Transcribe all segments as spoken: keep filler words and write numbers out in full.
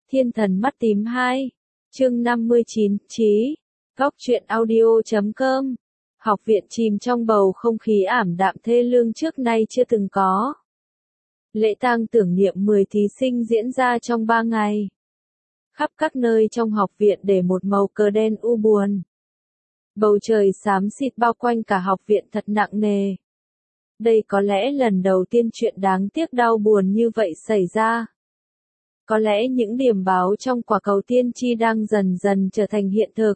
Thiên thần mắt tím hai. Chương năm mươi chín, Chí. Góc truyện audio chấm com. Học viện chìm trong bầu không khí ảm đạm thê lương trước nay chưa từng có. Lễ tang tưởng niệm mười thí sinh diễn ra trong ba ngày. Khắp các nơi trong học viện để một màu cờ đen u buồn. Bầu trời xám xịt bao quanh cả học viện thật nặng nề. Đây có lẽ lần đầu tiên chuyện đáng tiếc đau buồn như vậy xảy ra. Có lẽ những điểm báo trong quả cầu tiên tri đang dần dần trở thành hiện thực.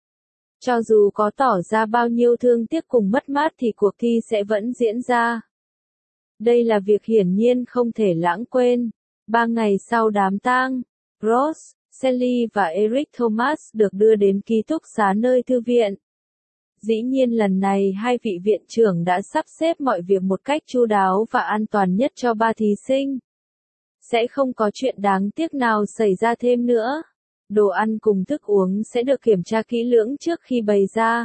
Cho dù có tỏ ra bao nhiêu thương tiếc cùng mất mát thì cuộc thi sẽ vẫn diễn ra. Đây là việc hiển nhiên không thể lãng quên. Ba ngày sau đám tang, Rose, Sally và Eric Thomas được đưa đến ký túc xá nơi thư viện. Dĩ nhiên lần này hai vị viện trưởng đã sắp xếp mọi việc một cách chu đáo và an toàn nhất cho ba thí sinh. Sẽ không có chuyện đáng tiếc nào xảy ra thêm nữa. Đồ ăn cùng thức uống sẽ được kiểm tra kỹ lưỡng trước khi bày ra.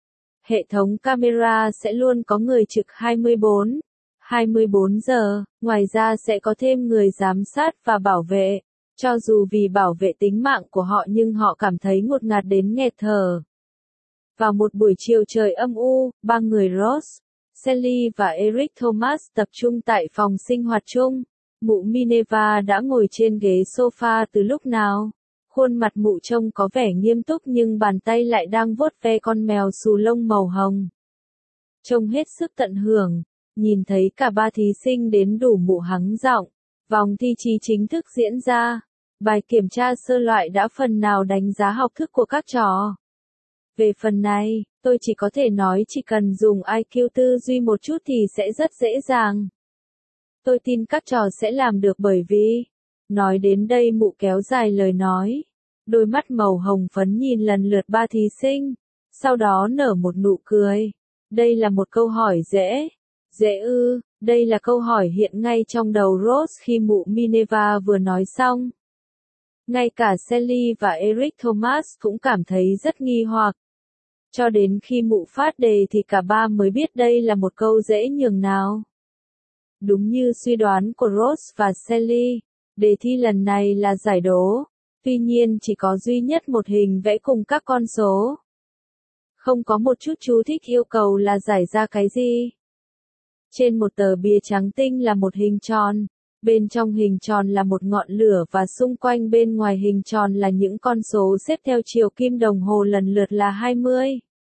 Hệ thống camera sẽ luôn có người trực hai mươi bốn trên hai mươi bốn giờ, ngoài ra sẽ có thêm người giám sát và bảo vệ. Cho dù vì bảo vệ tính mạng của họ nhưng họ cảm thấy ngột ngạt đến nghẹt thở. Vào một buổi chiều trời âm u, ba người Ross, Sally và Eric Thomas tập trung tại phòng sinh hoạt chung. Mụ Minerva đã ngồi trên ghế sofa từ lúc nào. Khuôn mặt mụ trông có vẻ nghiêm túc nhưng bàn tay lại đang vuốt ve con mèo xù lông màu hồng. Trông hết sức tận hưởng, nhìn thấy cả ba thí sinh đến đủ mụ hắng giọng. Vòng thi chi chính thức diễn ra. Bài kiểm tra sơ loại đã phần nào đánh giá học thức của các trò. Về phần này, tôi chỉ có thể nói chỉ cần dùng i kiu tư duy một chút thì sẽ rất dễ dàng. Tôi tin các trò sẽ làm được bởi vì... Nói đến đây mụ kéo dài lời nói. Đôi mắt màu hồng phấn nhìn lần lượt ba thí sinh. Sau đó nở một nụ cười. Đây là một câu hỏi dễ. Dễ ư, đây là câu hỏi hiện ngay trong đầu Rose khi mụ Minerva vừa nói xong. Ngay cả Sally và Eric Thomas cũng cảm thấy rất nghi hoặc. Cho đến khi mụ phát đề thì cả ba mới biết đây là một câu dễ nhường nào. Đúng như suy đoán của Rose và Sally, đề thi lần này là giải đố, tuy nhiên chỉ có duy nhất một hình vẽ cùng các con số. Không có một chút chú thích yêu cầu là giải ra cái gì. Trên một tờ bìa trắng tinh là một hình tròn, bên trong hình tròn là một ngọn lửa và xung quanh bên ngoài hình tròn là những con số xếp theo chiều kim đồng hồ lần lượt là hai mươi,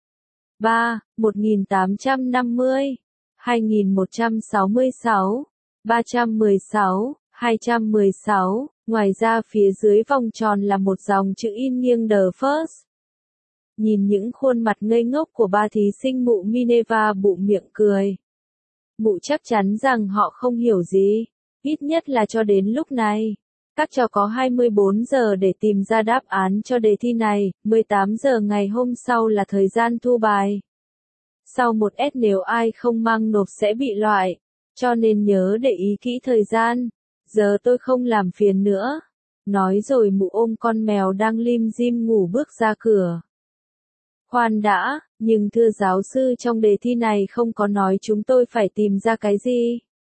ba, một nghìn tám trăm năm mươi, hai nghìn một trăm sáu mươi sáu, ba trăm mười sáu, hai trăm mười sáu, ngoài ra phía dưới vòng tròn là một dòng chữ in nghiêng The First. Nhìn những khuôn mặt ngây ngốc của ba thí sinh mụ Minerva bụm miệng cười. Mụ chắc chắn rằng họ không hiểu gì, ít nhất là cho đến lúc này. Các trò có hai mươi bốn giờ để tìm ra đáp án cho đề thi này, mười tám giờ ngày hôm sau là thời gian thu bài. Sau một S nếu ai không mang nộp sẽ bị loại, cho nên nhớ để ý kỹ thời gian. Giờ tôi không làm phiền nữa. Nói rồi mụ ôm con mèo đang lim dim ngủ bước ra cửa. Khoan đã, nhưng thưa giáo sư trong đề thi này không có nói chúng tôi phải tìm ra cái gì.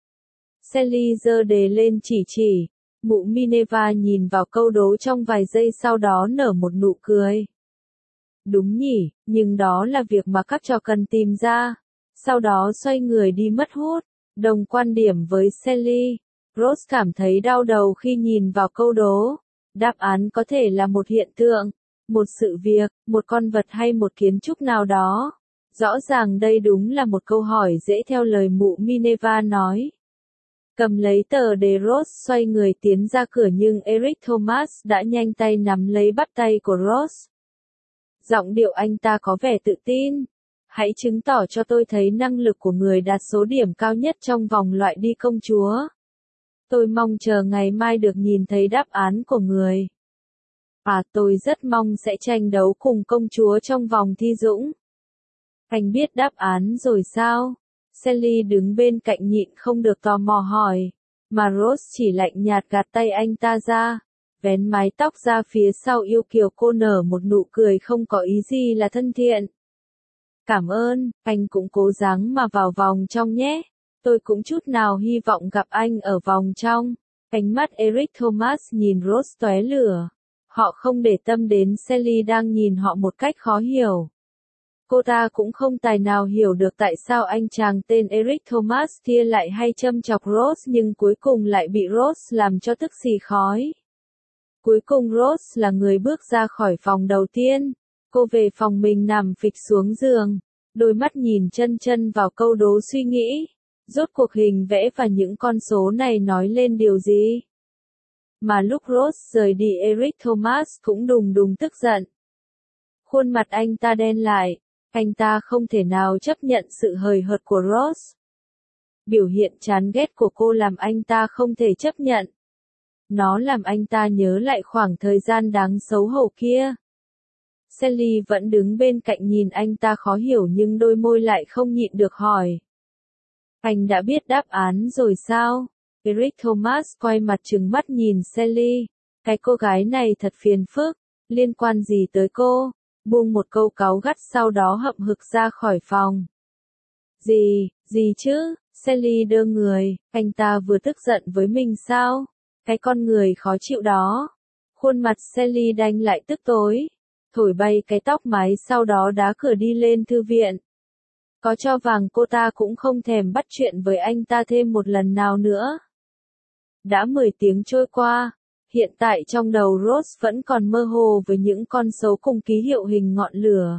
Sally giơ đề lên chỉ chỉ. Mụ Minerva nhìn vào câu đố trong vài giây sau đó nở một nụ cười. Đúng nhỉ, nhưng đó là việc mà các trò cần tìm ra. Sau đó xoay người đi mất hút. Đồng quan điểm với Sally. Rose cảm thấy đau đầu khi nhìn vào câu đố. Đáp án có thể là một hiện tượng, một sự việc, một con vật hay một kiến trúc nào đó. Rõ ràng đây đúng là một câu hỏi dễ theo lời mụ Minerva nói. Cầm lấy tờ đề Rose xoay người tiến ra cửa nhưng Eric Thomas đã nhanh tay nắm lấy bắt tay của Rose. Giọng điệu anh ta có vẻ tự tin. Hãy chứng tỏ cho tôi thấy năng lực của người đạt số điểm cao nhất trong vòng loại đi công chúa. Tôi mong chờ ngày mai được nhìn thấy đáp án của người. À tôi rất mong sẽ tranh đấu cùng công chúa trong vòng thi dũng. Anh biết đáp án rồi sao? Sally đứng bên cạnh nhịn không được tò mò hỏi. Mà Rose chỉ lạnh nhạt gạt tay anh ta ra. Vén mái tóc ra phía sau yêu kiều cô nở một nụ cười không có ý gì là thân thiện. Cảm ơn, anh cũng cố gắng mà vào vòng trong nhé. Tôi cũng chút nào hy vọng gặp anh ở vòng trong. Ánh mắt Eric Thomas nhìn Rose tóe lửa. Họ không để tâm đến Sally đang nhìn họ một cách khó hiểu. Cô ta cũng không tài nào hiểu được tại sao anh chàng tên Eric Thomas kia lại hay châm chọc Rose nhưng cuối cùng lại bị Rose làm cho tức xì khói. Cuối cùng Rose là người bước ra khỏi phòng đầu tiên. Cô về phòng mình nằm phịch xuống giường. Đôi mắt nhìn chân chân vào câu đố suy nghĩ. Rốt cuộc hình vẽ và những con số này nói lên điều gì? Mà lúc Rose rời đi Eric Thomas cũng đùng đùng tức giận. Khuôn mặt anh ta đen lại. Anh ta không thể nào chấp nhận sự hời hợt của Rose. Biểu hiện chán ghét của cô làm anh ta không thể chấp nhận. Nó làm anh ta nhớ lại khoảng thời gian đáng xấu hổ kia. Sally vẫn đứng bên cạnh nhìn anh ta khó hiểu nhưng đôi môi lại không nhịn được hỏi. Anh đã biết đáp án rồi sao? Eric Thomas quay mặt trừng mắt nhìn Sally. Cái cô gái này thật phiền phức, liên quan gì tới cô? Buông một câu cáu gắt sau đó hậm hực ra khỏi phòng. Gì, gì chứ? Sally đơ người, anh ta vừa tức giận với mình sao? Cái con người khó chịu đó. Khuôn mặt Sally đanh lại tức tối. Thổi bay cái tóc mái sau đó đá cửa đi lên thư viện. Có cho vàng cô ta cũng không thèm bắt chuyện với anh ta thêm một lần nào nữa. Đã mười tiếng trôi qua. Hiện tại trong đầu Rose vẫn còn mơ hồ với những con số cùng ký hiệu hình ngọn lửa.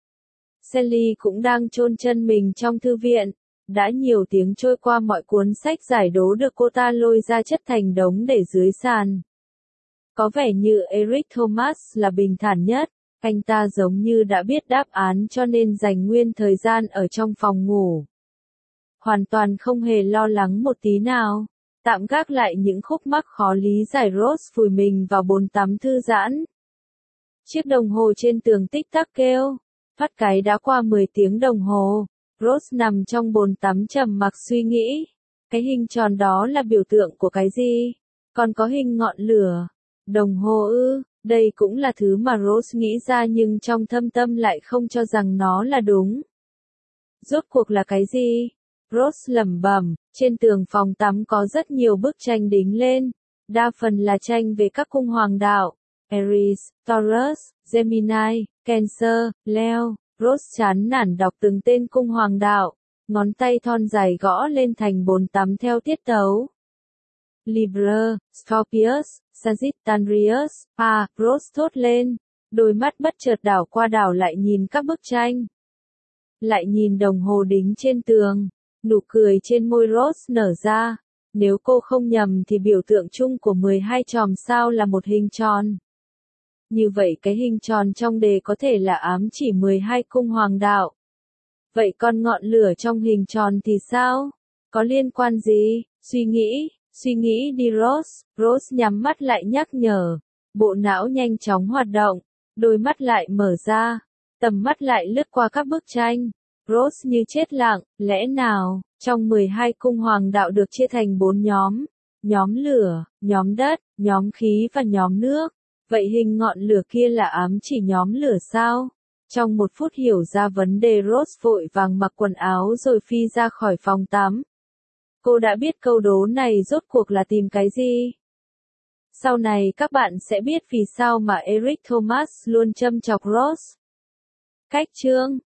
Sally cũng đang chôn chân mình trong thư viện. Đã nhiều tiếng trôi qua mọi cuốn sách giải đố được cô ta lôi ra chất thành đống để dưới sàn. Có vẻ như Eric Thomas là bình thản nhất. Anh ta giống như đã biết đáp án cho nên dành nguyên thời gian ở trong phòng ngủ. Hoàn toàn không hề lo lắng một tí nào. Tạm gác lại những khúc mắc khó lý giải Rose vùi mình vào bồn tắm thư giãn. Chiếc đồng hồ trên tường tích tắc kêu. Phát cái đã qua mười tiếng đồng hồ. Rose nằm trong bồn tắm trầm mặc suy nghĩ. Cái hình tròn đó là biểu tượng của cái gì? Còn có hình ngọn lửa. Đồng hồ ư, đây cũng là thứ mà Rose nghĩ ra nhưng trong thâm tâm lại không cho rằng nó là đúng. Rốt cuộc là cái gì? Rose lẩm bẩm, trên tường phòng tắm có rất nhiều bức tranh đính lên. Đa phần là tranh về các cung hoàng đạo. Aries, Taurus, Gemini, Cancer, Leo. Rose chán nản đọc từng tên cung hoàng đạo. Ngón tay thon dài gõ lên thành bồn tắm theo tiết tấu. Libra, Scorpius, Sagittarius, à, Rose thốt lên. Đôi mắt bất chợt đảo qua đảo lại nhìn các bức tranh. Lại nhìn đồng hồ đính trên tường. Nụ cười trên môi Rose nở ra. Nếu cô không nhầm thì biểu tượng chung của mười hai chòm sao là một hình tròn. Như vậy cái hình tròn trong đề có thể là ám chỉ mười hai cung hoàng đạo. Vậy còn ngọn lửa trong hình tròn thì sao? Có liên quan gì? Suy nghĩ, suy nghĩ đi Rose. Rose nhắm mắt lại nhắc nhở. Bộ não nhanh chóng hoạt động. Đôi mắt lại mở ra. Tầm mắt lại lướt qua các bức tranh. Rose như chết lặng, lẽ nào, trong mười hai cung hoàng đạo được chia thành bốn nhóm. Nhóm lửa, nhóm đất, nhóm khí và nhóm nước. Vậy hình ngọn lửa kia là ám chỉ nhóm lửa sao? Trong một phút hiểu ra vấn đề Rose vội vàng mặc quần áo rồi phi ra khỏi phòng tắm. Cô đã biết câu đố này rốt cuộc là tìm cái gì? Sau này các bạn sẽ biết vì sao mà Eric Thomas luôn châm chọc Rose. Cách chương